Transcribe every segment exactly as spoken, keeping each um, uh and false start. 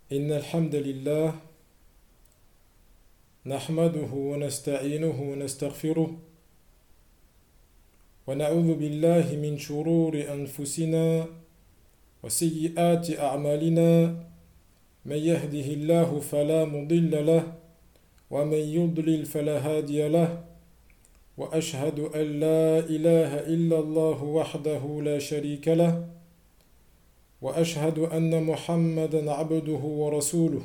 إن الحمد لله نحمده ونستعينه ونستغفره ونعوذ بالله من شرور أنفسنا وسيئات أعمالنا من يهده الله فلا مضل له ومن يضلل فلا هادي له وأشهد أن لا إله إلا الله وحده لا شريك له وأشهد أن محمدًا عبده ورسوله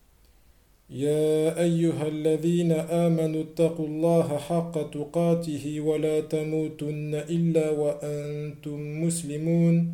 يا أيها الذين آمنوا اتقوا الله حق تقاته ولا تموتن إلا وأنتم مسلمون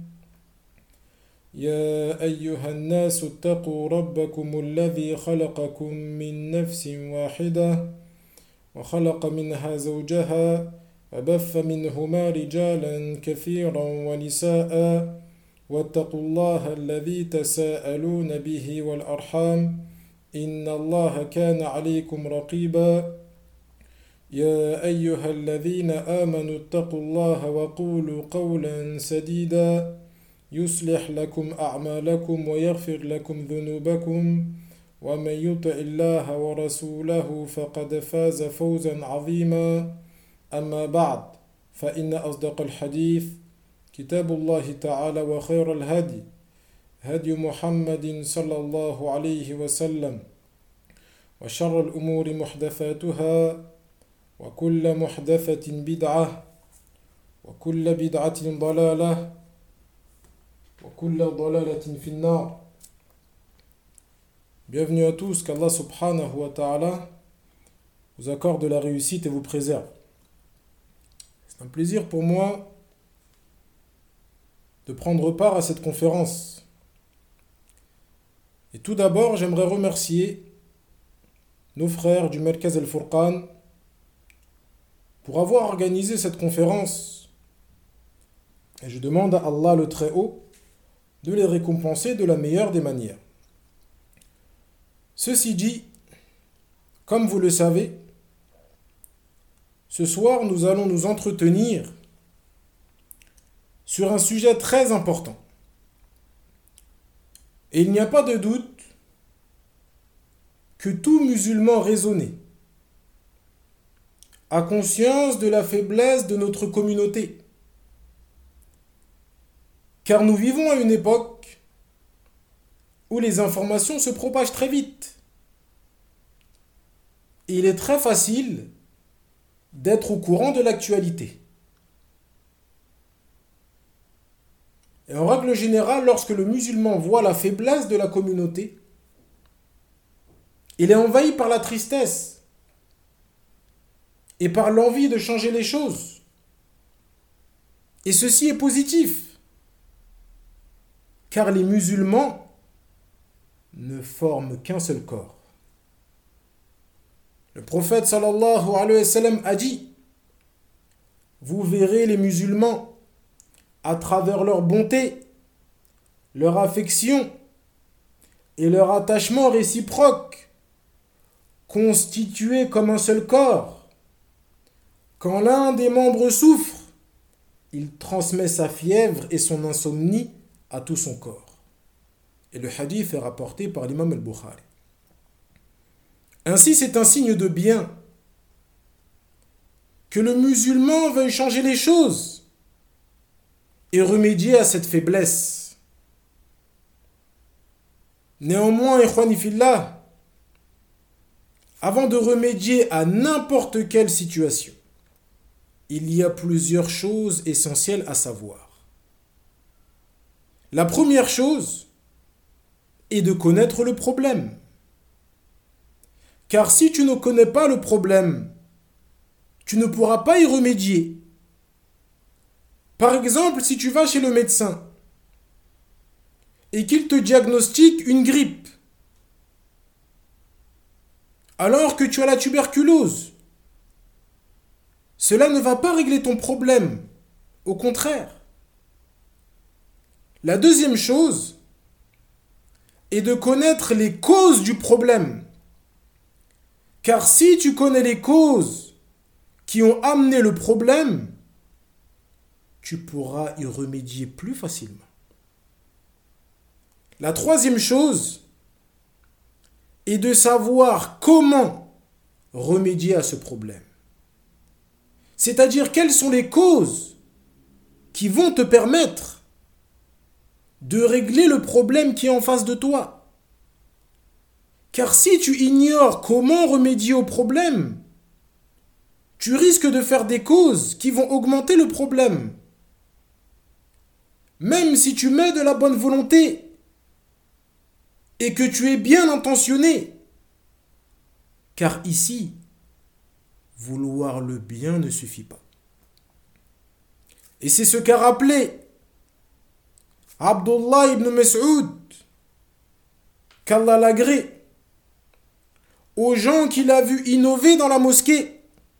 يا أيها الناس اتقوا ربكم الذي خلقكم من نفس واحدة وخلق منها زوجها وبث منهما رجالا كثيرا ونساء واتقوا الله الذي تساءلون به والأرحام إن الله كان عليكم رقيبا يا أيها الذين آمنوا اتقوا الله وقولوا قولا سديدا يصلح لكم أعمالكم ويغفر لكم ذنوبكم ومن يطع الله ورسوله فقد فاز فوزا عظيما أما بعد فإن أصدق الحديث كتاب الله تعالى وخير الهدي هدي محمد صلى الله عليه وسلم وشر الأمور محدثاتها وكل محدثة بدعة وكل بدعة ضلالة وكل ضلالة في النار. Bienvenue à tous, qu'Allah subhanahu wa ta'ala vous accorde la réussite et vous préserve. C'est un plaisir pour moi de prendre part à cette conférence. Et tout d'abord, j'aimerais remercier nos frères du Merkaz Al-Furqan pour avoir organisé cette conférence. Et je demande à Allah le Très-Haut de les récompenser de la meilleure des manières. Ceci dit, comme vous le savez, ce soir nous allons nous entretenir sur un sujet très important. Et il n'y a pas de doute que tout musulman raisonné a conscience de la faiblesse de notre communauté. Car nous vivons à une époque où les informations se propagent très vite. Et il est très facile d'être au courant de l'actualité. Et en règle générale, lorsque le musulman voit la faiblesse de la communauté, il est envahi par la tristesse et par l'envie de changer les choses. Et ceci est positif, car les musulmans ne forment qu'un seul corps. Le prophète sallallahu alayhi wa sallam a dit: vous verrez les musulmans à travers leur bonté, leur affection et leur attachement réciproque, constitués comme un seul corps. Quand l'un des membres souffre, il transmet sa fièvre et son insomnie à tout son corps. Et le hadith est rapporté par l'imam al-Bukhari. Ainsi, c'est un signe de bien que le musulman veuille changer les choses et remédier à cette faiblesse. Néanmoins, ikhwani fillah, avant de remédier à n'importe quelle situation, il y a plusieurs choses essentielles à savoir. La première chose est de connaître le problème. Car si tu ne connais pas le problème, tu ne pourras pas y remédier. Par exemple, si tu vas chez le médecin et qu'il te diagnostique une grippe, alors que tu as la tuberculose, cela ne va pas régler ton problème. Au contraire. La deuxième chose est de connaître les causes du problème. Car si tu connais les causes qui ont amené le problème, tu pourras y remédier plus facilement. La troisième chose et de savoir comment remédier à ce problème. C'est-à-dire quelles sont les causes qui vont te permettre de régler le problème qui est en face de toi. Car si tu ignores comment remédier au problème, tu risques de faire des causes qui vont augmenter le problème. Même si tu mets de la bonne volonté et que tu es bien intentionné. Car ici, vouloir le bien ne suffit pas. Et c'est ce qu'a rappelé Abdullah ibn Mas'ud, qu'Allah l'agrée, aux gens qu'il a vu innover dans la mosquée.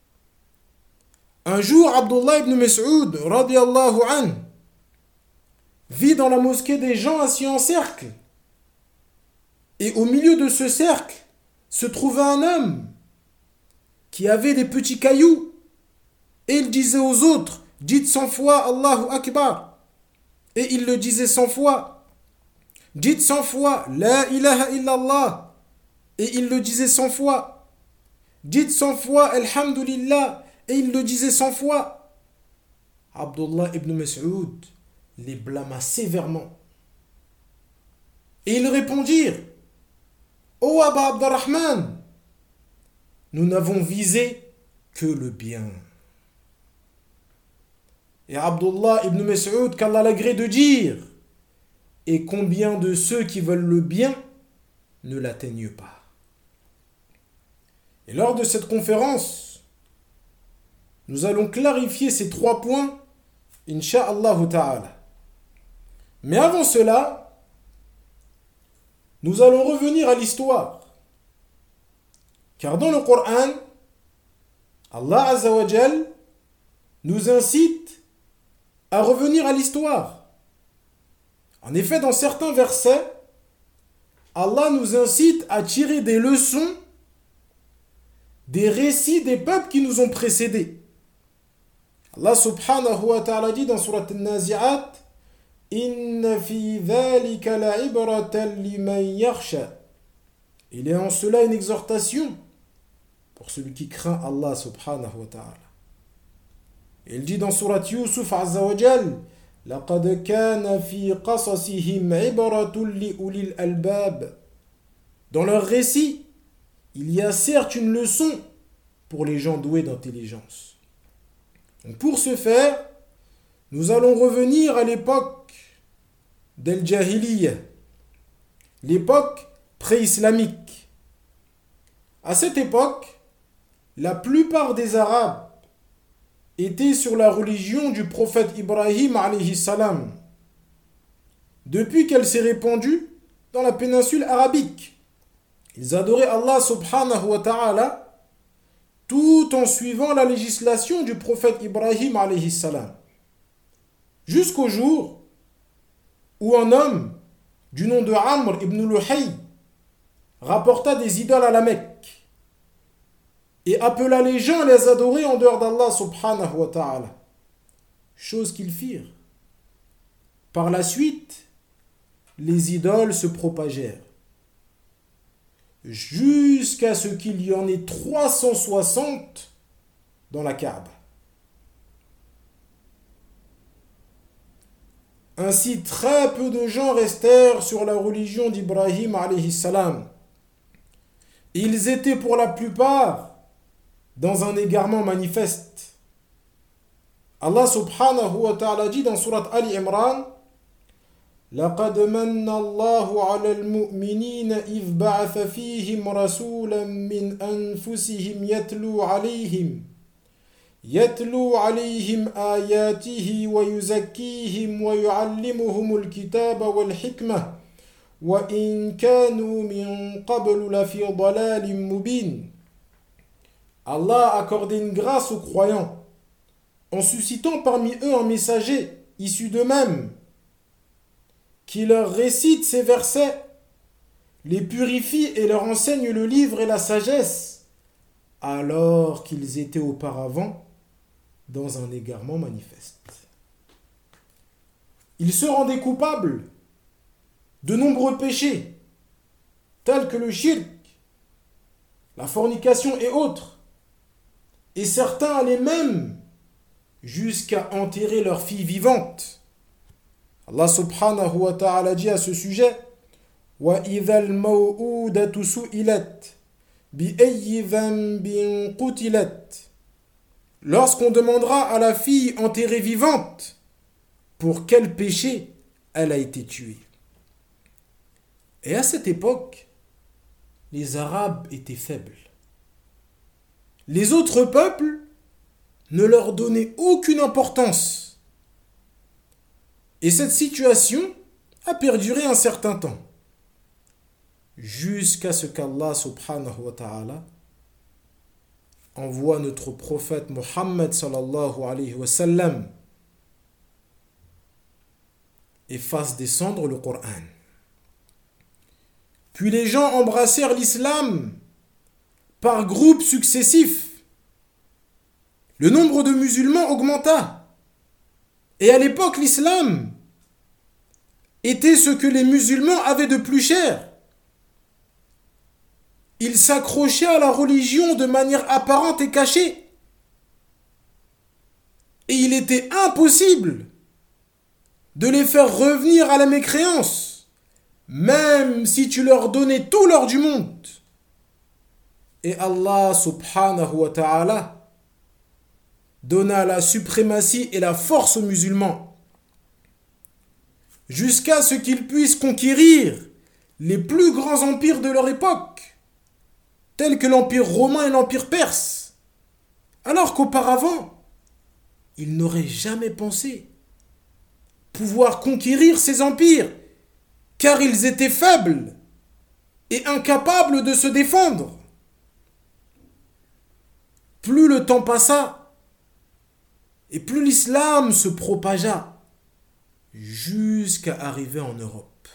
Un jour, Abdullah ibn Mas'ud, radiyallahu anhu, vit dans la mosquée des gens assis en cercle. Et au milieu de ce cercle se trouvait un homme qui avait des petits cailloux. Et il disait aux autres, dites cent fois Allahu Akbar. Et il le disait cent fois. Dites cent fois La ilaha illallah. Et il le disait cent fois. Dites cent fois Alhamdulillah. Et il le disait cent fois. Abdullah ibn Mas'ud les blâma sévèrement. Et ils répondirent, Ô Aba Abdurrahman, nous n'avons visé que le bien. Et Abdullah ibn Mas'ud, qu'Allah l'agrée de dire, et combien de ceux qui veulent le bien ne l'atteignent pas. Et lors de cette conférence, nous allons clarifier ces trois points, Inch'Allah ta'ala. Mais avant cela, nous allons revenir à l'histoire. Car dans le Coran, Allah Azza wa Jal nous incite à revenir à l'histoire. En effet, dans certains versets, Allah nous incite à tirer des leçons des récits des peuples qui nous ont précédés. Allah subhanahu wa ta'ala dit dans Surat An-Nazi'at, Inna fi dhalika la'ibratan liman yakhsha. Il est en cela une exhortation pour celui qui craint Allah subhanahu wa ta'ala. Il dit dans Surat Yusuf azza wa jal, Laqad kana fi qasasihim ibratun li ulil albab. Dans leur récit, il y a certes une leçon pour les gens doués d'intelligence. Donc pour ce faire, nous allons revenir à l'époque d'Al-Jahiliyyah, l'époque pré-islamique. À cette époque, la plupart des Arabes étaient sur la religion du prophète Ibrahim alayhi salam, depuis qu'elle s'est répandue dans la péninsule arabique. Ils adoraient Allah subhanahu wa ta'ala tout en suivant la législation du prophète Ibrahim alayhi salam. Jusqu'au jour où un homme du nom de Amr ibn Luhay rapporta des idoles à la Mecque et appela les gens à les adorer en dehors d'Allah subhanahu wa ta'ala. Chose qu'ils firent. Par la suite, les idoles se propagèrent jusqu'à ce qu'il y en ait trois cent soixante dans la Kaaba. Ainsi, très peu de gens restèrent sur la religion d'Ibrahim alayhi salam. Ils étaient pour la plupart dans un égarement manifeste. Allah subhanahu wa ta'ala dit dans Surat Ali Imran, لقد من الله على المؤمنين إذ بعث فيهم رسولا من أنفسهم يتلو عليهم يتلو عليهم آياته ويزكيهم ويعلمهم الكتاب والحكمة وإن كانوا من قبل لفي ضلال مبين. Allah a accordé une grâce aux croyants en suscitant parmi eux un messager issu d'eux-mêmes qui leur récite ces versets, les purifie et leur enseigne le livre et la sagesse, alors qu'ils étaient auparavant dans un égarement manifeste. Ils se rendaient coupables de nombreux péchés, tels que le shirk, la fornication et autres. Et certains allaient même jusqu'à enterrer leur fille vivante. Allah subhanahu wa ta'ala dit à ce sujet: وَإِذَا الْمَوْءُودَةُ سُئِلَتْ بِأَيِّ ذَنبٍ قُتِلَتْ. Lorsqu'on demandera à la fille enterrée vivante pour quel péché elle a été tuée. Et à cette époque, les Arabes étaient faibles. Les autres peuples ne leur donnaient aucune importance. Et cette situation a perduré un certain temps, jusqu'à ce qu'Allah subhanahu wa ta'ala envoie notre prophète Muhammad sallallahu alayhi wa sallam et fasse descendre le Coran. Puis les gens embrassèrent l'islam par groupes successifs. Le nombre de musulmans augmenta. Et à l'époque, l'islam était ce que les musulmans avaient de plus cher. Ils s'accrochaient à la religion de manière apparente et cachée. Et il était impossible de les faire revenir à la mécréance, même si tu leur donnais tout l'or du monde. Et Allah subhanahu wa ta'ala donna la suprématie et la force aux musulmans, jusqu'à ce qu'ils puissent conquérir les plus grands empires de leur époque, tels que l'empire romain et l'empire perse, alors qu'auparavant, ils n'auraient jamais pensé pouvoir conquérir ces empires, car ils étaient faibles et incapables de se défendre. Plus le temps passa, et plus l'islam se propagea, jusqu'à arriver en Europe,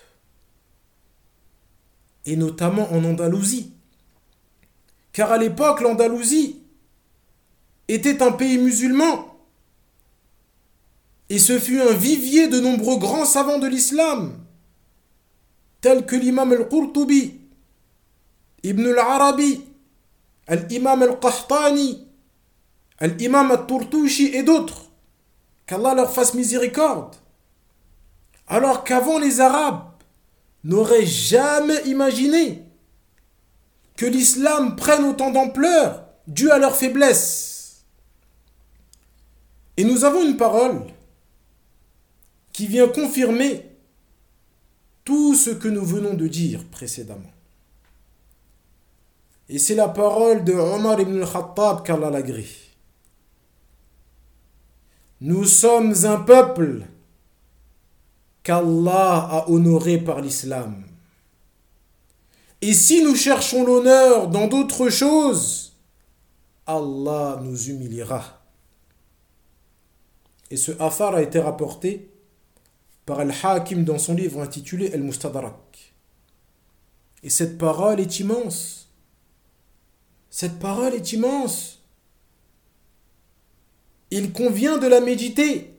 et notamment en Andalousie. Car à l'époque, l'Andalousie était un pays musulman, et ce fut un vivier de nombreux grands savants de l'islam, tels que l'imam al-Qurtubi, Ibn al-Arabi, l'imam al-Qahtani, l'imam al-Turtushi et d'autres, qu'Allah leur fasse miséricorde. Alors qu'avant, les Arabes n'auraient jamais imaginé que l'islam prenne autant d'ampleur dû à leur faiblesse. Et nous avons une parole qui vient confirmer tout ce que nous venons de dire précédemment. Et c'est la parole de Omar ibn al-Khattab qu'Allah l'agrée. Nous sommes un peuple qu'Allah a honoré par l'islam. Et si nous cherchons l'honneur dans d'autres choses, Allah nous humiliera. Et ce athar a été rapporté par Al-Hakim dans son livre intitulé Al-Mustadrak. Et cette parole est immense. Cette parole est immense. Il convient de la méditer,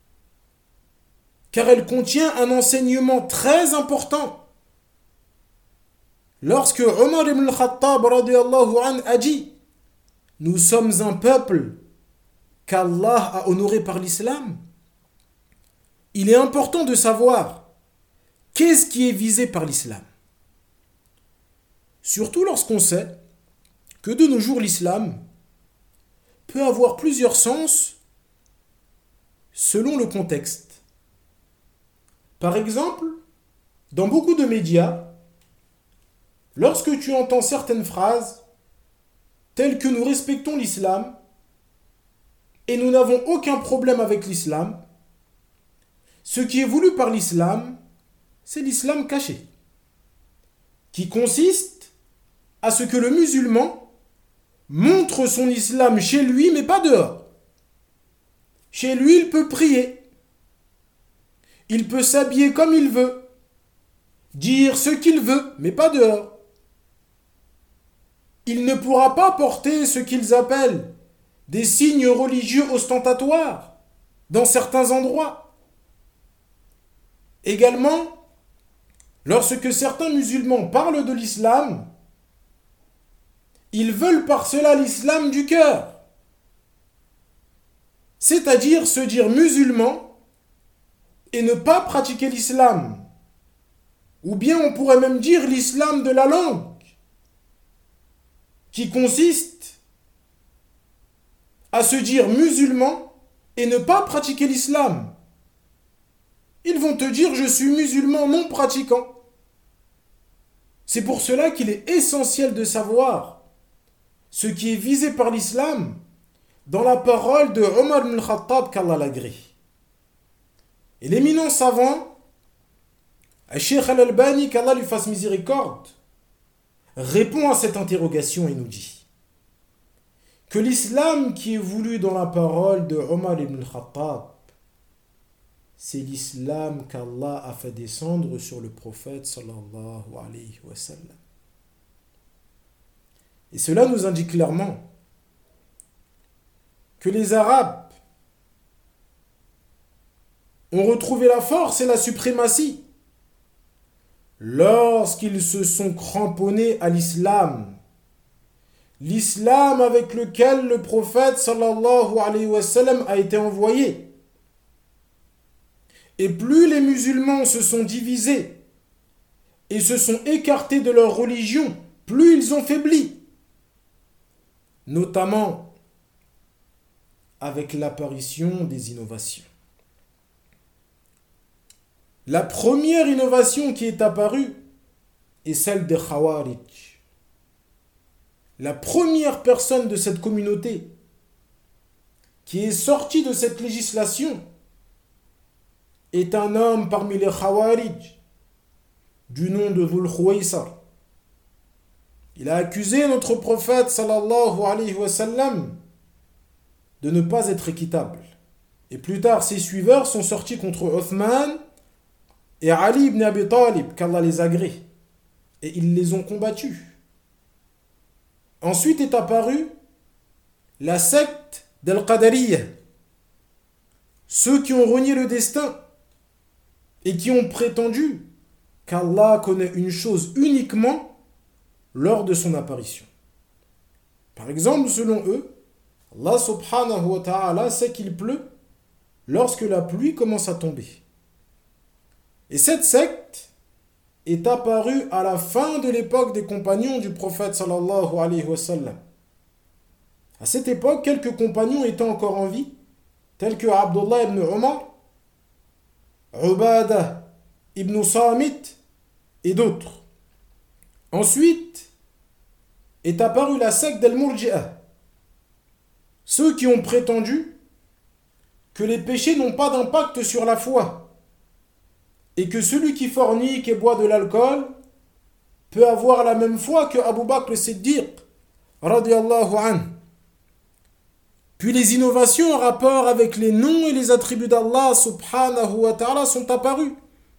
car elle contient un enseignement très important. Lorsque Omar ibn al-Khattab radiyallahu anhu a dit: nous sommes un peuple qu'Allah a honoré par l'islam, il est important de savoir qu'est-ce qui est visé par l'islam. Surtout lorsqu'on sait que de nos jours l'islam peut avoir plusieurs sens selon le contexte. Par exemple, dans beaucoup de médias, lorsque tu entends certaines phrases telles que nous respectons l'islam et nous n'avons aucun problème avec l'islam, ce qui est voulu par l'islam, c'est l'islam caché, qui consiste à ce que le musulman montre son islam chez lui, mais pas dehors. Chez lui, il peut prier, il peut s'habiller comme il veut, dire ce qu'il veut, mais pas dehors. Il ne pourra pas porter ce qu'ils appellent des signes religieux ostentatoires dans certains endroits. Également, lorsque certains musulmans parlent de l'islam, Ils veulent par cela l'islam du cœur. C'est-à-dire se dire musulman et ne pas pratiquer l'islam. Ou bien on pourrait même dire l'islam de la langue, qui consiste à se dire musulman et ne pas pratiquer l'islam. Ils vont te dire je suis musulman non pratiquant. C'est pour cela qu'il est essentiel de savoir ce qui est visé par l'islam dans la parole de Omar ibn al-Khattab qu'Allah l'agrée. Et l'éminent savant, Cheikh Al-Albani, qu'Allah lui fasse miséricorde, répond à cette interrogation et nous dit que l'islam qui est voulu dans la parole de Omar ibn al-Khattab, c'est l'islam qu'Allah a fait descendre sur le prophète sallallahu alayhi wa sallam. Et cela nous indique clairement que les Arabes ont retrouvé la force et la suprématie lorsqu'ils se sont cramponnés à l'islam. L'islam avec lequel le prophète sallallahu alayhi wa sallam a été envoyé. Et plus les musulmans se sont divisés et se sont écartés de leur religion, plus ils ont faibli. Notamment avec l'apparition des innovations. La première innovation qui est apparue est celle des Khawarij. La première personne de cette communauté qui est sortie de cette législation est un homme parmi les Khawarij du nom de Dhul Khuwaysar. Il a accusé notre prophète sallallahu alayhi wa sallam de ne pas être équitable. Et plus tard, ses suiveurs sont sortis contre Othman et Ali ibn Abi Talib, qu'Allah les agrée. Et ils les ont combattus. Ensuite est apparue la secte d'Al-Qadariyya. Ceux qui ont renié le destin et qui ont prétendu qu'Allah connaît une chose uniquement lors de son apparition. Par exemple, selon eux, Allah subhanahu wa ta'ala sait qu'il pleut lorsque la pluie commence à tomber. Et cette secte est apparue à la fin de l'époque des compagnons du prophète sallallahu alayhi wa sallam. À cette époque, quelques compagnons étant encore en vie, tels que Abdullah ibn Umar, Ubadah ibn Samit et d'autres. Ensuite est apparue la secte d'Al-Murji'ah, ceux qui ont prétendu que les péchés n'ont pas d'impact sur la foi et que celui qui fornique et boit de l'alcool peut avoir la même foi que Abu Bakr as-Siddiq radiyallahu anhu. Puis les innovations en rapport avec les noms et les attributs d'Allah subhanahu wa ta'ala sont apparues,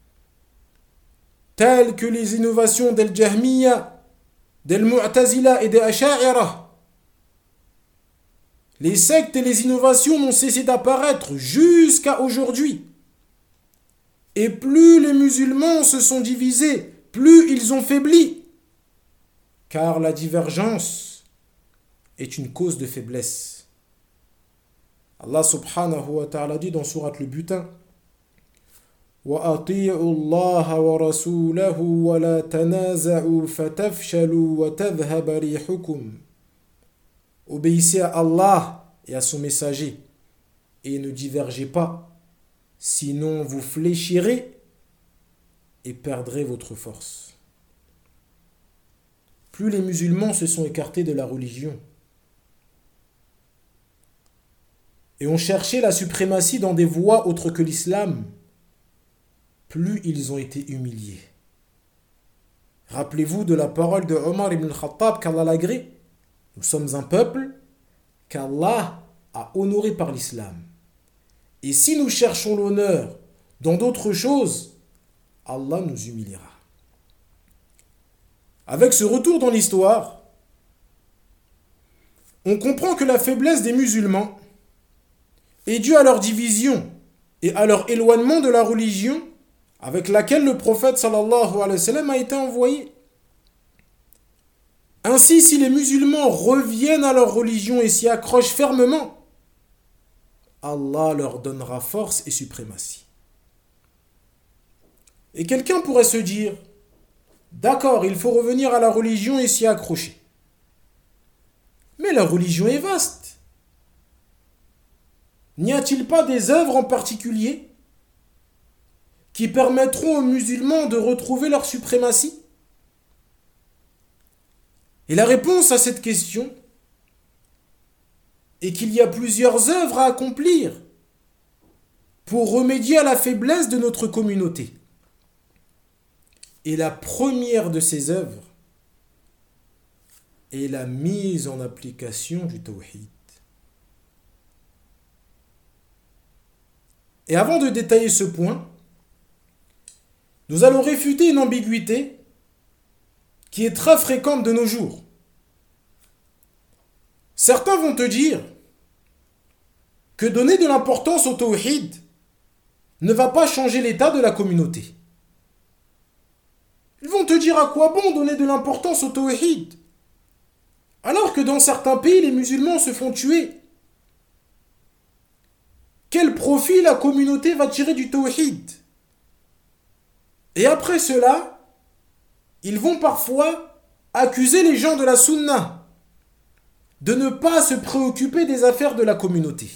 telles que les innovations d'Al-Jahmiyya, d'Al-Mu'tazila et des Asha'ira. Les sectes et les innovations n'ont cessé d'apparaître jusqu'à aujourd'hui. Et plus les musulmans se sont divisés, plus ils ont faibli. Car la divergence est une cause de faiblesse. Allah subhanahu wa ta'ala dit dans Sourate le Butin: Wa ati'u Allah wa rasulahu wa la tanaza'u fatafshalu wa tadhhaba rihukum. Obéissez à Allah et à son messager et ne divergez pas, sinon vous fléchirez et perdrez votre force. Plus les musulmans se sont écartés de la religion et ont cherché la suprématie dans des voies autres que l'islam, plus ils ont été humiliés. Rappelez-vous de la parole de Omar ibn al-Khattab qu'Allah l'agrée. Nous sommes un peuple qu'Allah a honoré par l'islam. Et si nous cherchons l'honneur dans d'autres choses, Allah nous humiliera. Avec ce retour dans l'histoire, on comprend que la faiblesse des musulmans est due à leur division et à leur éloignement de la religion avec laquelle le prophète sallallahu alayhi wa sallam a été envoyé. Un Ainsi, si les musulmans reviennent à leur religion et s'y accrochent fermement, Allah leur donnera force et suprématie. Et quelqu'un pourrait se dire, d'accord, il faut revenir à la religion et s'y accrocher. Mais la religion est vaste. N'y a-t-il pas des œuvres en particulier qui permettront aux musulmans de retrouver leur suprématie? Et la réponse à cette question est qu'il y a plusieurs œuvres à accomplir pour remédier à la faiblesse de notre communauté. Et la première de ces œuvres est la mise en application du tawhid. Et avant de détailler ce point, nous allons réfuter une ambiguïté qui est très fréquente de nos jours. Certains vont te dire que donner de l'importance au tawhid ne va pas changer l'état de la communauté. Ils vont te dire à quoi bon donner de l'importance au tawhid alors que dans certains pays les musulmans se font tuer. Quel profit la communauté va tirer du tawhid? Et après cela, ils vont parfois accuser les gens de la sunna de ne pas se préoccuper des affaires de la communauté.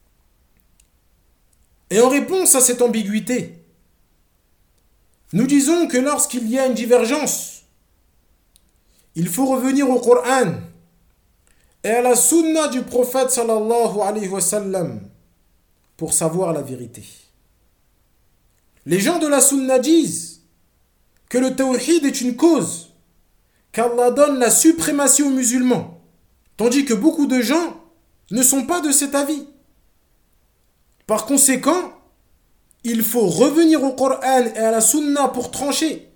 Et en réponse à cette ambiguïté, nous disons que lorsqu'il y a une divergence, il faut revenir au Coran et à la sunna du prophète sallallahu alayhi wa sallam pour savoir la vérité. Les gens de la sunna disent que le tawhid est une cause, qu'Allah donne la suprématie aux musulmans, tandis que beaucoup de gens ne sont pas de cet avis. Par conséquent, il faut revenir au Coran et à la sunna pour trancher,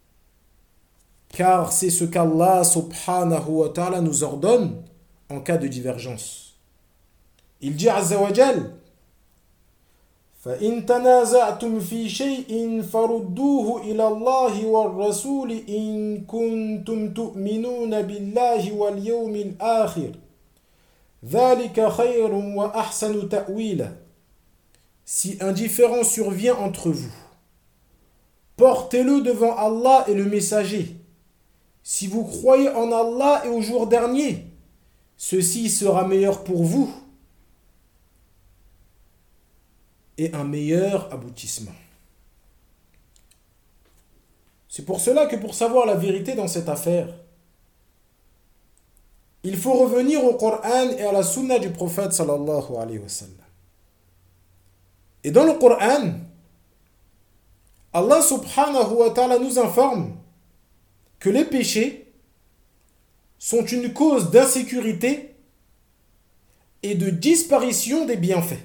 car c'est ce qu'Allah subhanahu wa ta'ala nous ordonne en cas de divergence. Il dit azza wa jal: فَإِن تَنَازَعْتُمْ فِي شَيْءٍ فَرُدُّوهُ إِلَى اللَّهِ وَالرَّسُولِ إِن كُنتُمْ تُؤْمِنُونَ بِاللَّهِ وَالْيَوْمِ الْآخِرِ ذَلِكَ خَيْرٌ وَأَحْسَنُ تَأْوِيلًا. Si un différend survient entre vous, portez-le devant Allah et le messager. Si vous croyez en Allah et au jour dernier, ceci sera meilleur pour vous et un meilleur aboutissement. C'est pour cela que pour savoir la vérité dans cette affaire, il faut revenir au Coran et à la sunna du prophète sallallahu alayhi wa sallam. Et dans le Coran, Allah subhanahu wa ta'ala nous informe que les péchés sont une cause d'insécurité et de disparition des bienfaits.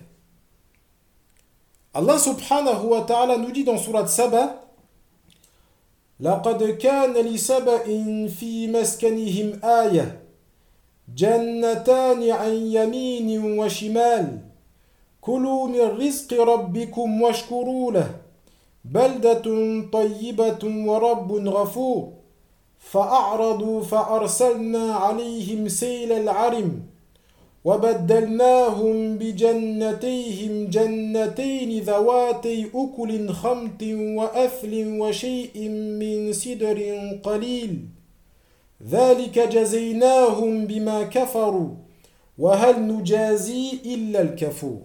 Allah subhanahu wa ta'ala nous dit dans Surat Saba: لَقَدْ كَانَ لِسَبَإٍ فِي مَسْكَنِهِمْ آيَةٌ جَنَّتَانِ عَنْ يَمِينٍ وَشِمَالٍ كُلُوا مِنْ رِزْقِ رَبِّكُمْ وَاشْكُرُوا لَهُ بَلْدَةٌ طَيِّبَةٌ وَرَبٌّ غَفُورٌ فَأَعْرَضُوا فَأَرْسَلْنَا عَلَيْهِمْ سَيْلَ الْعَرِمِ وَبَدَّلْنَاهُمْ بِجَنَّتَيْهِمْ جَنَّتَيْنِ ذَوَاتَيْ أُكُلٍ خَمْطٍ وَأَثْلٍ وَشَيْءٍ مِّنْ سِدْرٍ قَلِيلٍ ذَلِكَ جَزَيْنَاهُمْ بِمَا كَفَرُوا وَهَلْ نُجَازِي إِلَّا الْكَفُورَ.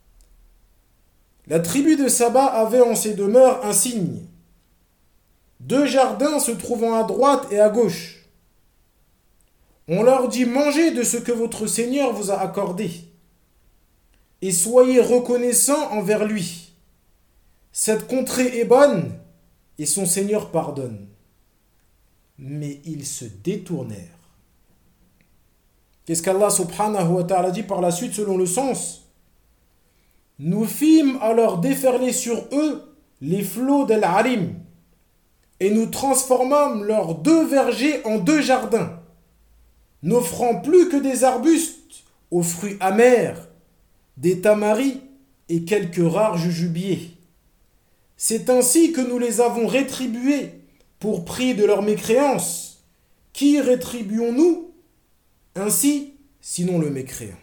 La tribu de Saba avait en ses demeures un signe. Deux jardins se trouvant à droite et à gauche. On leur dit: mangez de ce que votre Seigneur vous a accordé et soyez reconnaissants envers lui. Cette contrée est bonne et son Seigneur pardonne. Mais ils se détournèrent. Qu'est-ce qu'Allah subhanahu wa ta'ala dit par la suite selon le sens? Nous fîmes alors déferler sur eux les flots d'Al-Harim et nous transformâmes leurs deux vergers en deux jardins, n'offrant plus que des arbustes aux fruits amers, des tamaris et quelques rares jujubiers. C'est ainsi que nous les avons rétribués pour prix de leur mécréance, Qui rétribuons-nous ainsi, sinon le mécréant?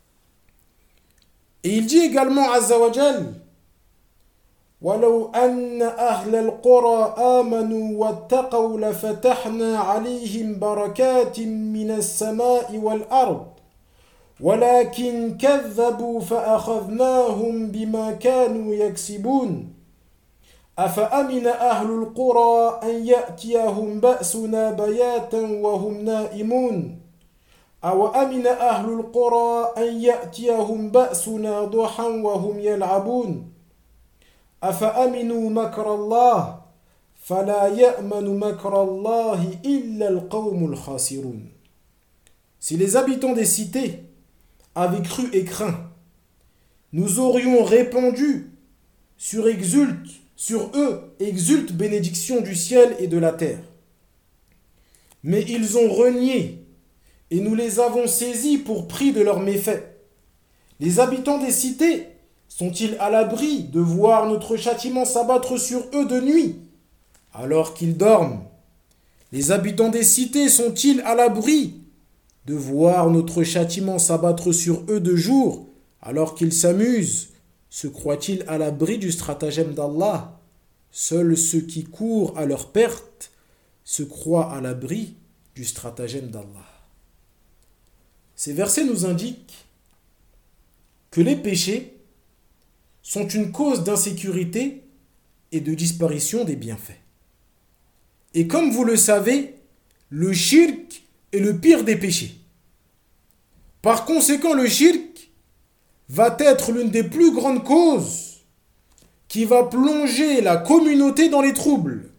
Et il dit également Azza wa Jal, وَلَوْ أَنَّ أَهْلَ الْقُرَىٰ آمَنُوا وَاتَّقَوْا لَفَتَحْنَا عَلَيْهِمْ بَرَكَاتٍ مِّنَ السَّمَاءِ وَالْأَرْضِ وَلَكِنْ كَذَّبُوا فَأَخَذْنَاهُمْ بِمَا كَانُوا يَكْسِبُونَ أَفَأَمِنَ أَهْلُ الْقُرَىٰ أَنْ يَأْتِيَهُمْ بَأْسُنَا بَيَاتًا وَهُمْ نَائِمُونَ أَوَأَمِنَ أَهْلُ الْقُرَىٰ أَنْ يَأْتِيَهُمْ بَأْسُنَا ضُحًى وَهُمْ يَلْعَبُونَ أَفَأَمِنُوا مَكْرَ اللَّهِ فَلَا يَأْمَنُ مَكْرَ اللَّهِ إِلَّا الْقَوْمُ الْخَاسِرُونَ. Si les habitants des cités avaient cru et craint, nous aurions répandu sur, exulte, sur eux exulte bénédiction du ciel et de la terre. Mais ils ont renié et nous les avons saisis pour prix de leurs méfaits. Les habitants des cités sont-ils à l'abri de voir notre châtiment s'abattre sur eux de nuit, alors qu'ils dorment? Les habitants des cités sont-ils à l'abri de voir notre châtiment s'abattre sur eux de jour, alors qu'ils s'amusent? Se croient-ils à l'abri du stratagème d'Allah? Seuls ceux qui courent à leur perte se croient à l'abri du stratagème d'Allah. Ces versets nous indiquent que les péchés sont une cause d'insécurité et de disparition des bienfaits. Et comme vous le savez, le shirk est le pire des péchés. Par conséquent, le shirk va être l'une des plus grandes causes qui va plonger la communauté dans les troubles.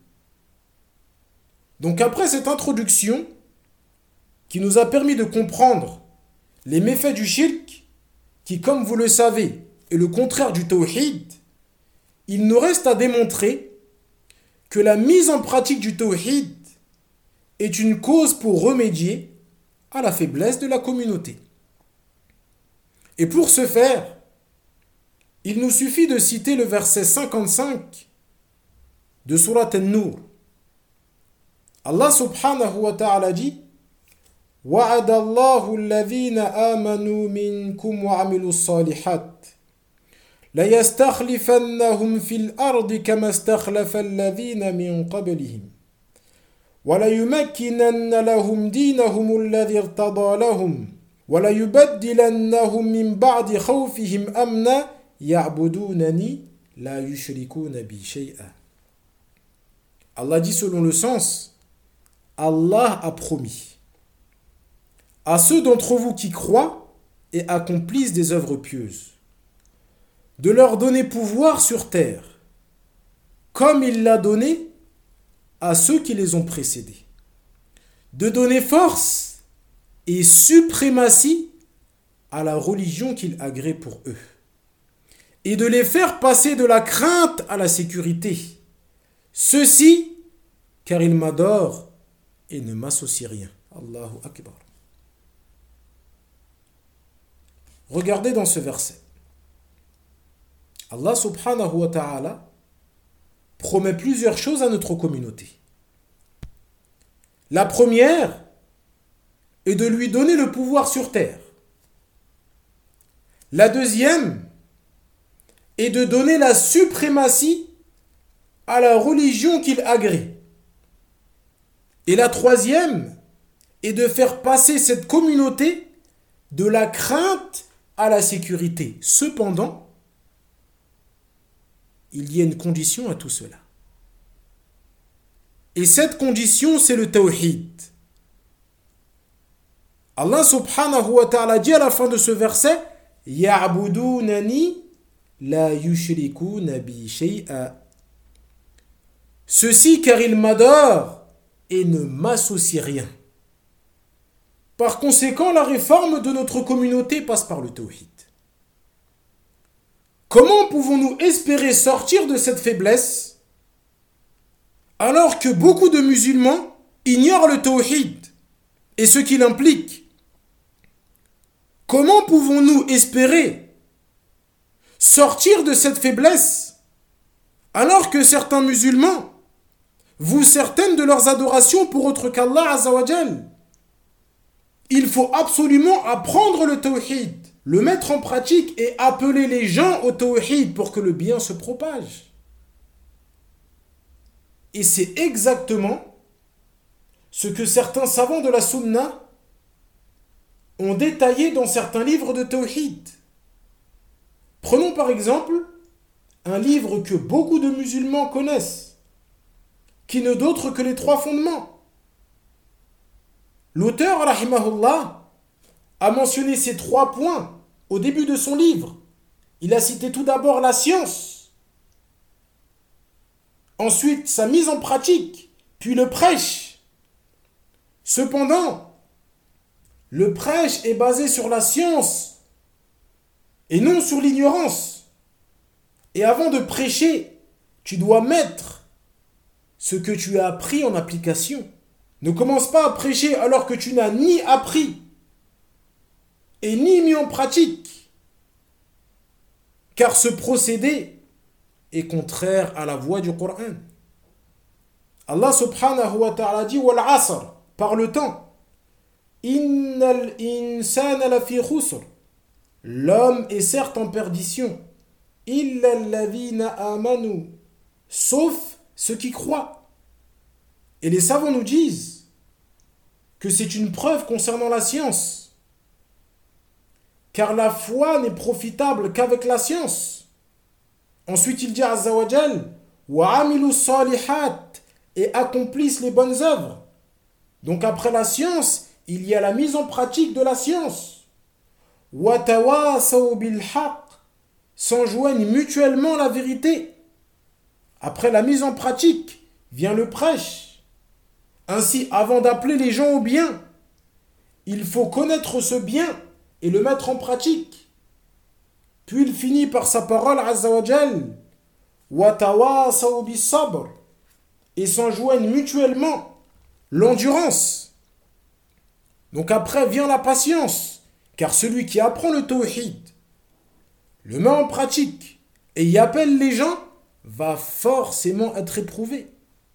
Donc après cette introduction qui nous a permis de comprendre les méfaits du shirk, qui, comme vous le savez, est le contraire du tawhid, il nous reste à démontrer que la mise en pratique du tawhid est une cause pour remédier à la faiblesse de la communauté. Et pour ce faire, il nous suffit de citer le verset cinquante-cinq de Surat An-Nur. Allah subhanahu wa ta'ala dit وَعَدَ اللَّهُ الَّذِينَ آمَنُوا مِنْكُمْ وَعَمِلُوا الصَّالِحَاتِ لَيَسْتَخْلِفَنَّهُمْ فِي الْأَرْضِ كَمَا اسْتَخْلَفَ الَّذِينَ مِنْ قَبْلِهِمْ وَلَيُمَكِّنَنَّ لَهُمْ دِينَهُمُ الَّذِي ارْتَضَىٰ لَهُمْ وَلَيُبَدِّلَنَّهُمْ مِنْ بَعْدِ خَوْفِهِمْ أَمْنًا يَعْبُدُونَنِي لَا يُشْرِكُونَ بِي شَيْئًا. Allah dit selon le sens, Allah a promis à ceux d'entre vous qui croient et accomplissent des œuvres pieuses de leur donner pouvoir sur terre, comme il l'a donné à ceux qui les ont précédés, de donner force et suprématie à la religion qu'il agrée pour eux, et de les faire passer de la crainte à la sécurité. Ceci, car ils m'adorent et ne m'associent rien. Allahu Akbar. Regardez dans ce verset. Allah subhanahu wa ta'ala promet plusieurs choses à notre communauté. La première est de lui donner le pouvoir sur terre. La deuxième est de donner la suprématie à la religion qu'il agrée. Et la troisième est de faire passer cette communauté de la crainte à la sécurité. Cependant, il y a une condition à tout cela. Et cette condition, c'est le tawhid. Allah subhanahu wa ta'ala dit à la fin de ce verset, Ya'budunani la yushrikuna bi shay'a. Ceci car ils m'adorent et ne m'associent rien. Par conséquent, la réforme de notre communauté passe par le tawhid. Comment pouvons-nous espérer sortir de cette faiblesse alors que beaucoup de musulmans ignorent le tawhid et ce qu'il implique? Comment pouvons-nous espérer sortir de cette faiblesse alors que certains musulmans vouent certaines de leurs adorations pour autre qu'Allah Azza wa Jal. Il faut absolument apprendre le tawhid, le mettre en pratique et appeler les gens au tawhid pour que le bien se propage. Et c'est exactement ce que certains savants de la sunna ont détaillé dans certains livres de tawhid. Prenons par exemple un livre que beaucoup de musulmans connaissent, qui n'est d'autre que les trois fondements. L'auteur, rahimahullah, a mentionné ces trois points au début de son livre. Il a cité tout d'abord la science, ensuite sa mise en pratique, puis le prêche. Cependant, le prêche est basé sur la science et non sur l'ignorance. Et avant de prêcher, tu dois mettre ce que tu as appris en application. Ne commence pas à prêcher alors que tu n'as ni appris et ni mis en pratique. Car ce procédé est contraire à la voie du Coran. Allah subhanahu wa ta'ala dit wal asr, par le temps. Innal insana lafi khusr. L'homme est certes en perdition. Illa alladhina amanu. Sauf ceux qui croient. Et les savants nous disent que c'est une preuve concernant la science. Car la foi n'est profitable qu'avec la science. Ensuite, il dit Azza wa Jal wa amilu salihat, et accomplissent les bonnes œuvres. Donc après la science, il y a la mise en pratique de la science. Wa tawasaw bil haqq, s'enjoignent mutuellement la vérité. Après la mise en pratique, vient le prêche. Ainsi, avant d'appeler les gens au bien, il faut connaître ce bien et le mettre en pratique. Puis il finit par sa parole Azza wa Jal wa tawasaw bis sabr, et s'enjoignent mutuellement l'endurance. Donc après vient la patience, car celui qui apprend le tawhid, le met en pratique et y appelle les gens, va forcément être éprouvé.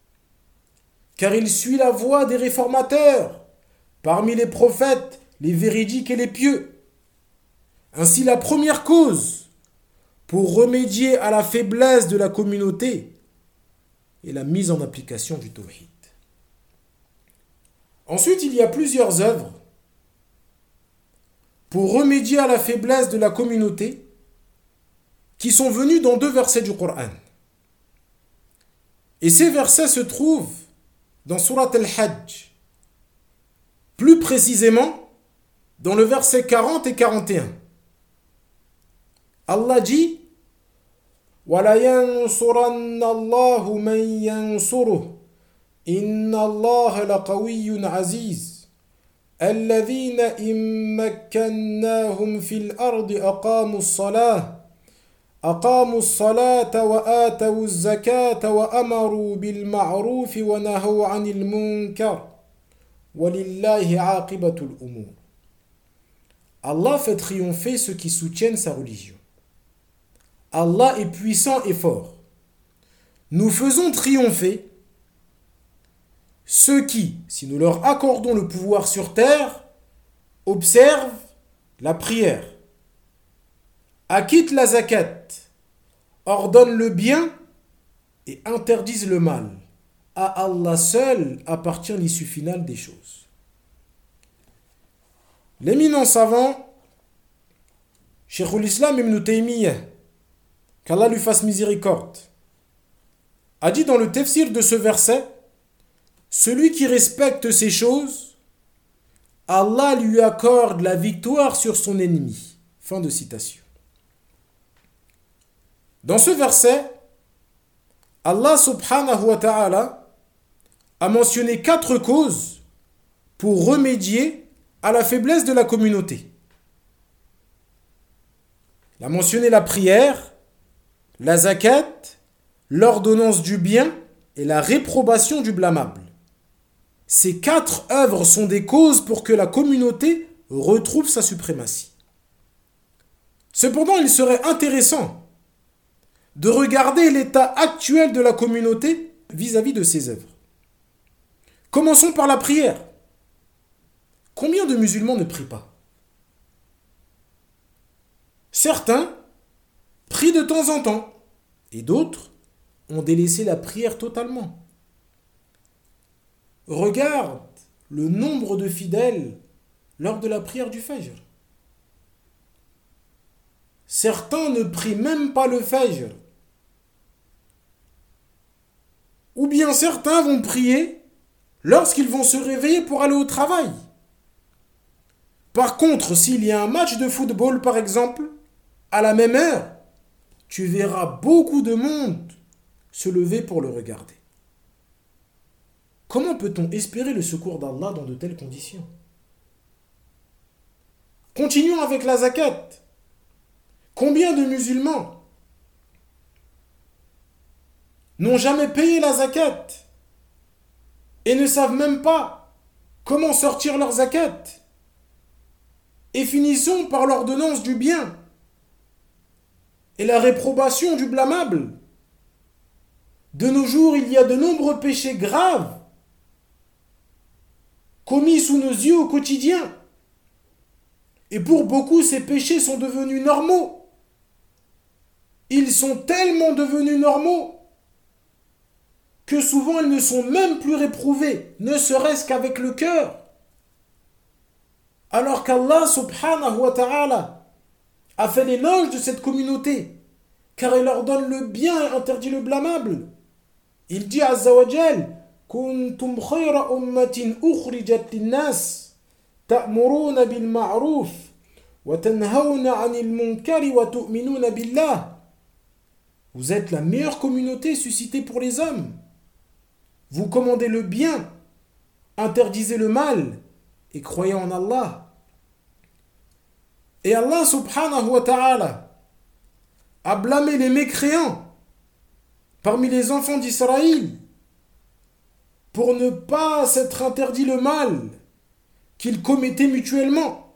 Car il suit la voie des réformateurs, parmi les prophètes, les véridiques et les pieux. Ainsi la première cause pour remédier à la faiblesse de la communauté est la mise en application du tawhid. Ensuite, il y a plusieurs œuvres pour remédier à la faiblesse de la communauté qui sont venues dans deux versets du Coran. Et ces versets se trouvent dans Surat al-Hajj, plus précisément dans le verset quarante et quarante et un. Allah dit وَلَا يَنْصُرَنَّ اللَّهُ مَنْ يَنْصُرُهُ إِنَّ اللَّهَ لَقَوِيٌّ عَزِيزٌ الَّذِينَ إِن مَّكَّنَّاهُمْ فِي الْأَرْضِ أَقَامُوا الصَّلَاةَ أَقَامُوا الصَّلَاةَ وَآتَوُا الزَّكَاةَ وَأَمَرُوا بِالْمَعْرُوفِ وَنَهَوْا عَنِ الْمُنكَرِ وَلِلَّهِ عَاقِبَةُ الْأُمُورِ. Allah fait triompher ceux qui soutiennent sa religion. Allah est puissant et fort. Nous faisons triompher ceux qui, si nous leur accordons le pouvoir sur terre, observent la prière, acquittent la zakat, ordonnent le bien et interdisent le mal. À Allah seul appartient l'issue finale des choses. L'éminent savant, Cheikhul Islam Ibn Taymiyyah, qu'Allah lui fasse miséricorde, a dit dans le tafsir de ce verset, celui qui respecte ces choses, Allah lui accorde la victoire sur son ennemi. Fin de citation. Dans ce verset, Allah subhanahu wa ta'ala a mentionné quatre causes pour remédier à la faiblesse de la communauté. Il a mentionné la prière, la zakat, l'ordonnance du bien et la réprobation du blâmable. Ces quatre œuvres sont des causes pour que la communauté retrouve sa suprématie. Cependant, il serait intéressant de regarder l'état actuel de la communauté vis-à-vis de ces œuvres. Commençons par la prière. Combien de musulmans ne prient pas? Certains prient de temps en temps et d'autres ont délaissé la prière totalement. Regarde le nombre de fidèles lors de la prière du Fajr. Certains ne prient même pas le Fajr. Ou bien certains vont prier lorsqu'ils vont se réveiller pour aller au travail. Par contre, s'il y a un match de football par exemple, à la même heure, tu verras beaucoup de monde se lever pour le regarder. Comment peut-on espérer le secours d'Allah dans de telles conditions? Continuons avec la zakat. Combien de musulmans n'ont jamais payé la zakat et ne savent même pas comment sortir leur zakat? Et finissons par l'ordonnance du bien et la réprobation du blâmable. De nos jours, il y a de nombreux péchés graves commis sous nos yeux au quotidien. Et pour beaucoup, ces péchés sont devenus normaux. Ils sont tellement devenus normaux que souvent ils ne sont même plus réprouvés, ne serait-ce qu'avec le cœur. Alors qu'Allah subhanahu wa ta'ala a fait l'éloge de cette communauté, car il leur donne le bien et interdit le blâmable. Il dit azza wa jal: Kuntum khayra ummatin ukhrijat linnas ta'muruna bil ma'ruf wa tanhawna 'anil munkari wa tu'minuna billah. Vous êtes la meilleure communauté suscitée pour les hommes. Vous commandez le bien, interdisez le mal et croyez en Allah. Et Allah subhanahu wa ta'ala a blâmé les mécréants parmi les enfants d'Israël pour ne pas s'être interdit le mal qu'ils commettaient mutuellement.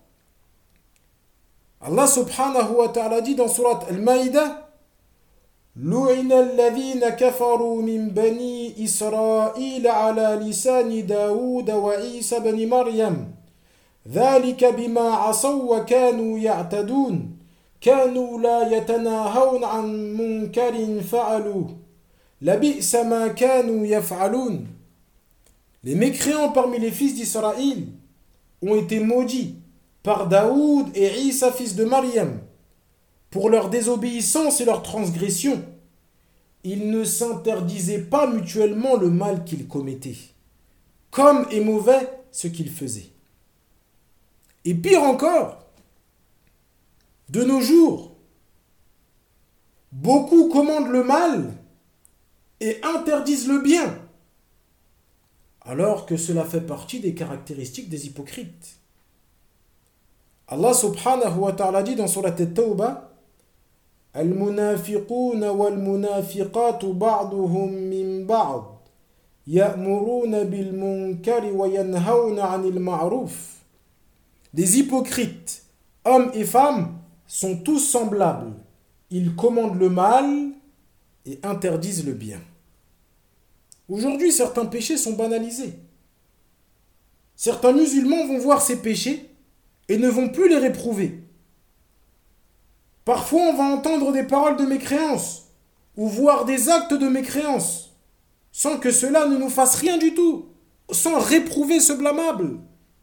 Allah subhanahu wa ta'ala dit dans surat Al-Maïda: لُعِنَ الَّذِينَ كَفَرُوا مِنْ بَنِي إِسْرَائِيلَ عَلَى لِسَانِ دَاوُودَ وَعِيسَى بْنِ مَرْيَمَ ذَلِكَ بِمَا عَصَوْا وَكَانُوا يَعْتَدُونَ كَانُوا لَا يَتَنَاهَوْنَ عَنْ مُنْكَرٍ فَعَلُوهُ لَبِئْسَ مَا كَانُوا يَفْعَلُونَ. Les mécréants parmi les fils d'Israël ont été maudits par Daoud et Isa fils de Maryam pour leur désobéissance et leur transgression. Ils ne s'interdisaient pas mutuellement le mal qu'ils commettaient, comme est mauvais ce qu'ils faisaient. Et pire encore, de nos jours, beaucoup commandent le mal et interdisent le bien, alors que cela fait partie des caractéristiques des hypocrites. Allah subhanahu wa ta'ala dit dans surat At-Tawbah: المنافقون والمنافقات بعضهم من بعض يأمرون بالمنكر وينهون عن المعروف. Les hypocrites, hommes et femmes, sont tous semblables. Ils commandent le mal et interdisent le bien. Aujourd'hui, certains péchés sont banalisés. Certains musulmans vont voir ces péchés et ne vont plus les réprouver. Parfois, on va entendre des paroles de mécréance ou voir des actes de mécréance sans que cela ne nous fasse rien du tout, sans réprouver ce blâmable.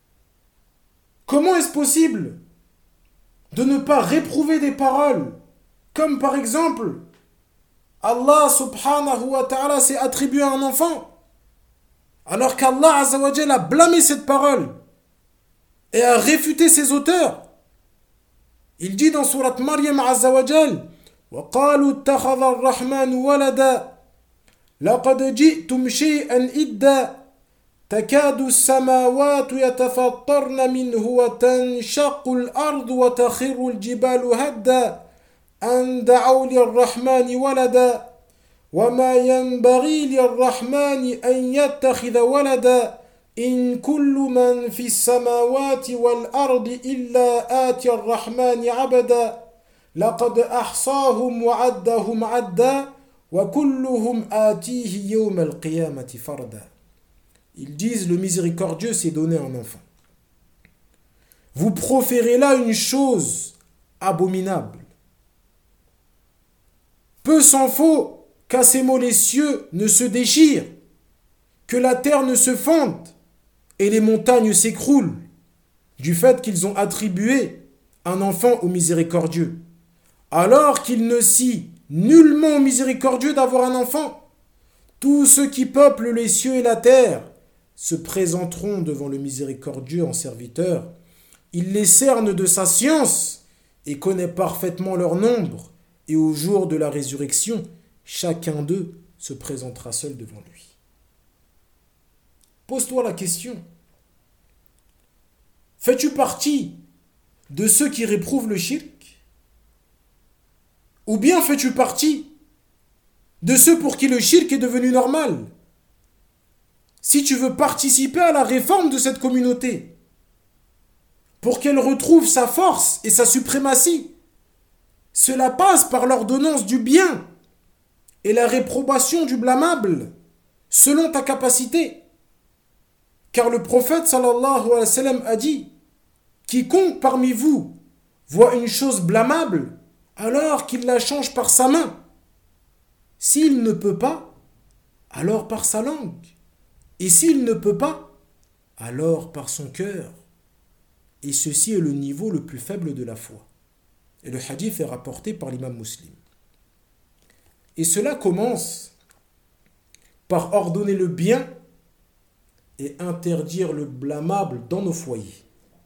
Comment est-ce possible de ne pas réprouver des paroles comme par exemple Allah subhanahu wa ta'ala s'est attribué à un enfant alors qu'Allah azza wa jalla a blâmé cette parole et a réfuté ses auteurs? Il dit dans surat Maryam azza wa jal: وَقَالُوا اتَّخَذَ الرَّحْمَنُ وَلَدًا لَقَدْ جِئْتُمْ شَيْئًا إِدًّا تَكَادُ السَّمَاوَاتُ يَتَفَطَّرْنَ مِنْهُ وَتَنشَقُّ الْأَرْضُ وَتَخِرُّ الْجِبَالُ هَدًّا أَنْ دَعَوْا لِلرَّحْمَنِ وَلَدًا وَمَا يَنْبَغِي لِلرَّحْمَنِ أَنْ يَتَّخِذَ وَلَدًا إن كل من في السماوات والأرض إلا آتي الرحمن عبدا لقد أحصاهم وعدهم عدا وكلهم آتيه يوم القيامة فردا. Ils disent le miséricordieux s'est donné un enfant. Vous proférez là une chose abominable. Peu s'en faut qu'à ces mots les cieux ne se déchirent, que la terre ne se fende et les montagnes s'écroulent du fait qu'ils ont attribué un enfant au miséricordieux, alors qu'il ne scie nullement au miséricordieux d'avoir un enfant. Tous ceux qui peuplent les cieux et la terre se présenteront devant le miséricordieux en serviteurs. Il les cerne de sa science et connaît parfaitement leur nombre. Et au jour de la résurrection, chacun d'eux se présentera seul devant lui. Pose-toi la question. Fais-tu partie de ceux qui réprouvent le shirk? Ou bien fais-tu partie de ceux pour qui le shirk est devenu normal? Si tu veux participer à la réforme de cette communauté, pour qu'elle retrouve sa force et sa suprématie, cela passe par l'ordonnance du bien et la réprobation du blâmable, selon ta capacité. Car le prophète sallallahu alayhi wa sallam a dit: quiconque parmi vous voit une chose blâmable, alors qu'il la change par sa main. S'il ne peut pas, alors par sa langue. Et s'il ne peut pas, alors par son cœur. Et ceci est le niveau le plus faible de la foi. Et le hadith est rapporté par l'imam Muslim. Et cela commence par ordonner le bien et interdire le blâmable dans nos foyers.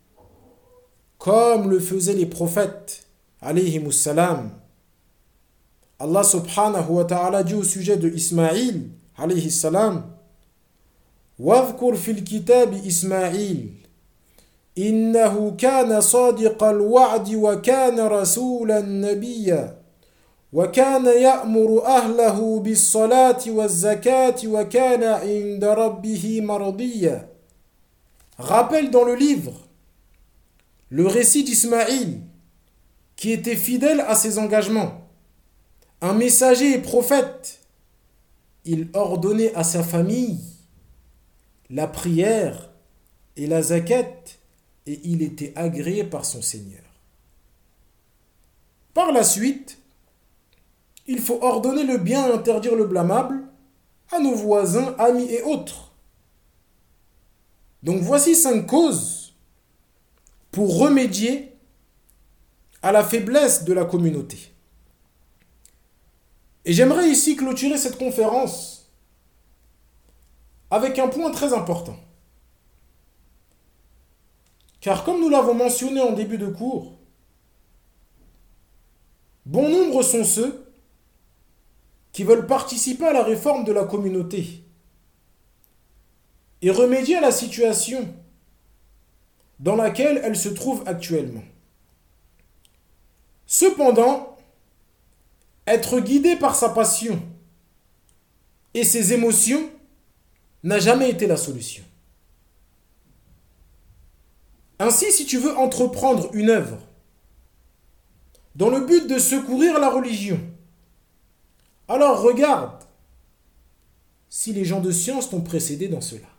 Comme le faisaient les prophètes, alayhimus salam. Allah subhanahu wa ta'ala dit au sujet de Ismaïl, alayhi salam: وَاذْكُرْ فِي الْكِتَابِ إِسْمَاعِيلَ إِنَّهُ كَانَ صَادِقَ الْوَعْدِ وَكَانَ رَسُولًا نَبِيًّا وَكَانَ يَأْمُرُ أَهْلَهُ بِالصَّلَاةِ وَالزَّكَاةِ وَكَانَ عِندَ رَبِّهِ مَرْضِيًّا. Rappelle dans le livre le récit d'Ismaïl, qui était fidèle à ses engagements, un messager et prophète. Il ordonnait à sa famille la prière et la zakat, et il était agréé par son Seigneur. Par la suite, il faut ordonner le bien et interdire le blâmable à nos voisins, amis et autres. Donc voici cinq causes pour remédier à la faiblesse de la communauté. Et j'aimerais ici clôturer cette conférence avec un point très important. Car comme nous l'avons mentionné en début de cours, bon nombre sont ceux qui veulent participer à la réforme de la communauté et remédier à la situation dans laquelle elle se trouve actuellement. Cependant, être guidé par sa passion et ses émotions n'a jamais été la solution. Ainsi, si tu veux entreprendre une œuvre dans le but de secourir la religion, alors regarde si les gens de science t'ont précédé dans cela.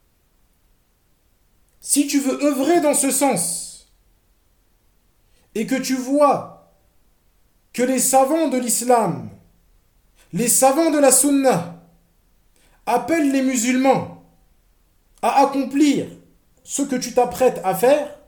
Si tu veux œuvrer dans ce sens et que tu vois que les savants de l'islam, les savants de la sunna appellent les musulmans à accomplir ce que tu t'apprêtes à faire,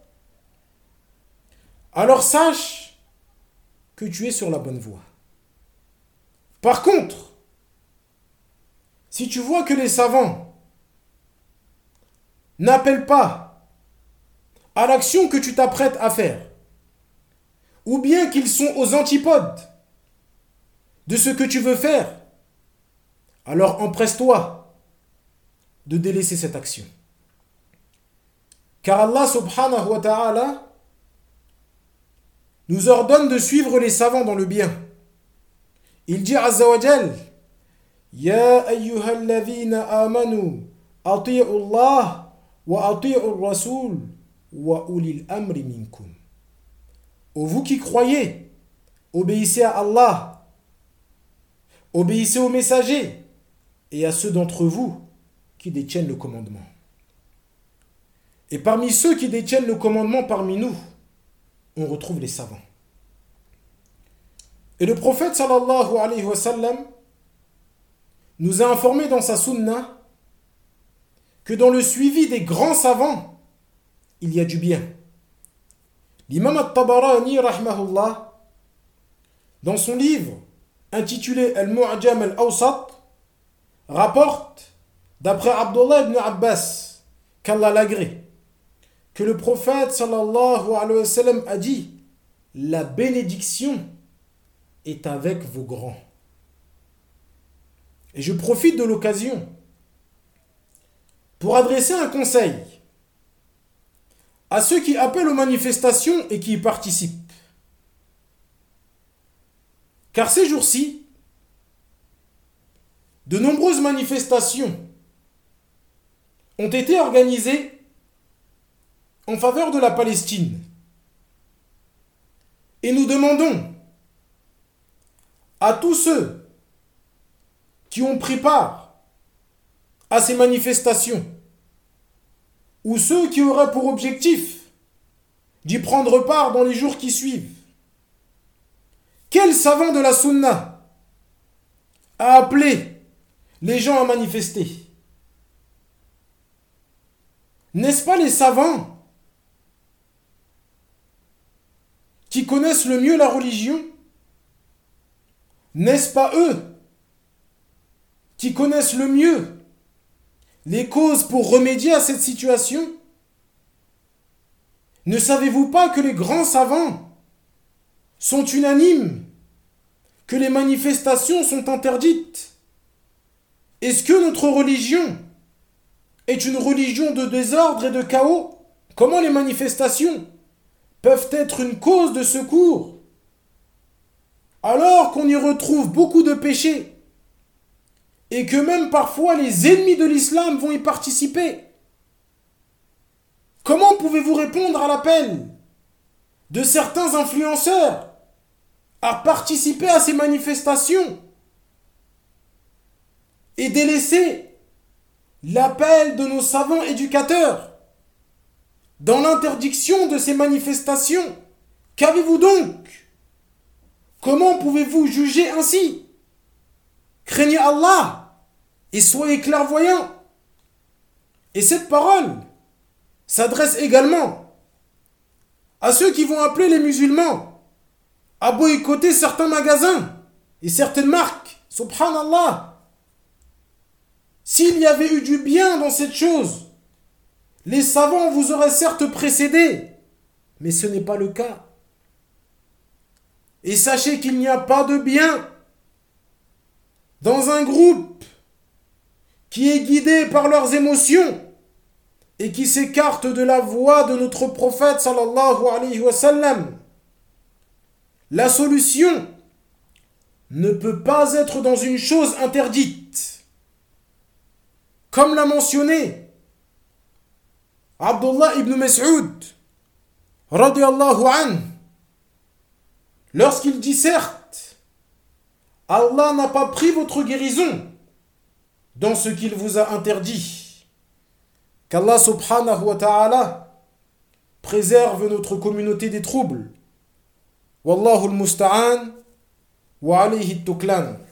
alors sache que tu es sur la bonne voie. Par contre, si tu vois que les savants n'appellent pas à l'action que tu t'apprêtes à faire, ou bien qu'ils sont aux antipodes de ce que tu veux faire, alors empresse-toi de délaisser cette action. Car Allah subhanahu wa ta'ala nous ordonne de suivre les savants dans le bien. Il dit azza wa jal: Ya ayyuhalladhina amanu ati'u Allah wa ati'u rasul wa ulil amri minkum. Ô vous qui croyez, obéissez à Allah, obéissez aux messagers et à ceux d'entre vous qui détiennent le commandement. Et parmi ceux qui détiennent le commandement parmi nous, on retrouve les savants. Et le prophète sallallahu alayhi wa sallam nous a informé dans sa sunna que dans le suivi des grands savants, il y a du bien. L'imam al-Tabarani, rahmahullah, dans son livre intitulé Al-Mu'jam al-Awsat, rapporte, d'après Abdullah ibn Abbas, qu'Allah l'agrée, que le prophète sallallahu alayhi wa sallam a dit: la bénédiction est avec vos grands. Et je profite de l'occasion pour adresser un conseil à ceux qui appellent aux manifestations et qui y participent. Car ces jours-ci, de nombreuses manifestations ont été organisées en faveur de la Palestine. Et nous demandons à tous ceux qui ont pris part à ces manifestations, ou ceux qui auraient pour objectif d'y prendre part dans les jours qui suivent, quel savant de la Sunna a appelé les gens à manifester? N'est-ce pas les savants qui connaissent le mieux la religion? N'est-ce pas eux qui connaissent le mieux les causes pour remédier à cette situation? Ne savez-vous pas que les grands savants sont unanimes que les manifestations sont interdites? Est-ce que notre religion est une religion de désordre et de chaos? Comment les manifestations peuvent être une cause de secours alors qu'on y retrouve beaucoup de péchés et que même parfois les ennemis de l'islam vont y participer? Comment pouvez-vous répondre à l'appel de certains influenceurs à participer à ces manifestations et délaisser l'appel de nos savants éducateurs dans l'interdiction de ces manifestations? Qu'avez-vous donc? Comment pouvez-vous juger ainsi? Craignez Allah et soyez clairvoyants. Et cette parole s'adresse également à ceux qui vont appeler les musulmans à boycotter certains magasins et certaines marques. Subhanallah. S'il y avait eu du bien dans cette chose, les savants vous auraient certes précédé, mais ce n'est pas le cas. Et sachez qu'il n'y a pas de bien dans un groupe qui est guidé par leurs émotions et qui s'écarte de la voie de notre prophète sallallahu alayhi wa sallam. La solution ne peut pas être dans une chose interdite. Comme l'a mentionné Abdullah ibn Mas'ud radiyallahu anhu, lorsqu'il dit certes, Allah n'a pas pris votre guérison dans ce qu'il vous a interdit. Qu'Allah subhanahu wa ta'ala préserve notre communauté des troubles. Wallahu al-musta'an wa alayhi at-tuklan.